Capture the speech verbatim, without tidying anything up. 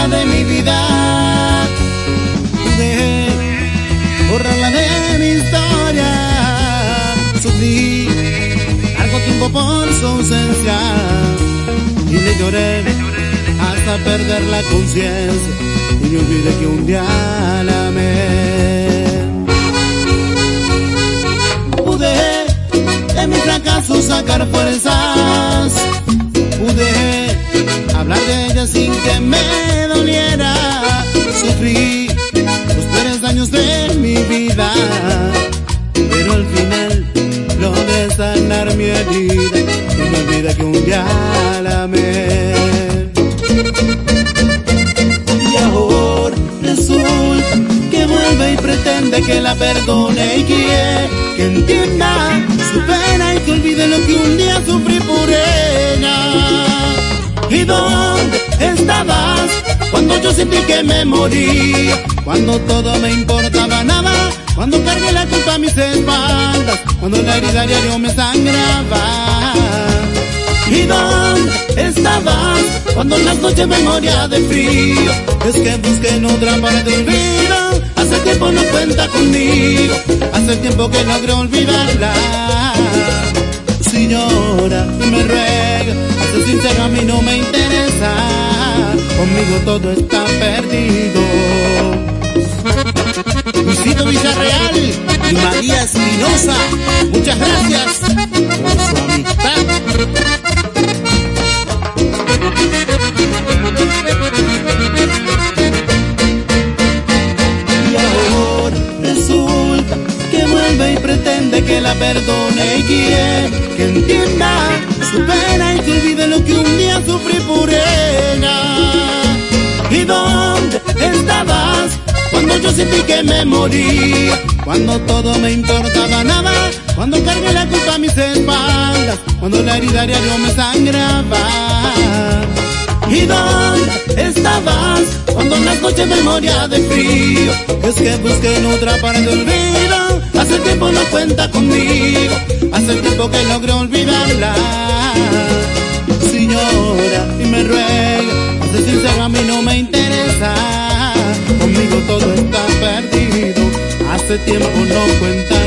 oscura de mi vida. Pude borrarla de mi historia. Sufrí largo tiempo por su ausencia y le lloré hasta perder la conciencia y me olvidé que un día la amé. Pude de mi fracaso sacar fuerzas, pude hablar de ella sin que me doliera. Sufrí los peores años de mi vida, pero al final logré sanar mi herida y me olvidé que un día la amé. Y ahora resulta que vuelve y pretende que la perdone y quiere que entienda su pena y que olvide lo que un día sufrí por ella. ¿Y dónde estabas cuando yo sentí que me moría? Cuando todo me importaba nada, cuando cargué la culpa a mis espaldas, cuando la herida diario me sangraba. ¿Y dónde estabas cuando en las noches me moría de frío? Es que busqué en otra parte de olvido, hace tiempo no cuenta conmigo, hace tiempo que logré olvidarla. Si llora y me ruega, hace sincero a mí no me interesa, conmigo todo está perdido. Luisito Villarreal y María Espinosa, muchas gracias por su amistad. Y ahora resulta que vuelve y pretende que la perdone y quiere que entienda su pena y que olvide lo que un día sufrí por ella. ¿Y dónde estabas cuando yo sentí que me moría? Cuando todo me importaba nada, cuando cargué la culpa a mis espaldas, cuando la herida diario me sangraba. ¿Y dónde estabas cuando en las noches me moría de frío? Es que busqué en otra parte de olvido, hace tiempo no cuenta conmigo, hace tiempo que logré olvidarla. Si llora y me ruega, hace sincero a mí no me interesa, conmigo todo está perdido, hace tiempo no cuenta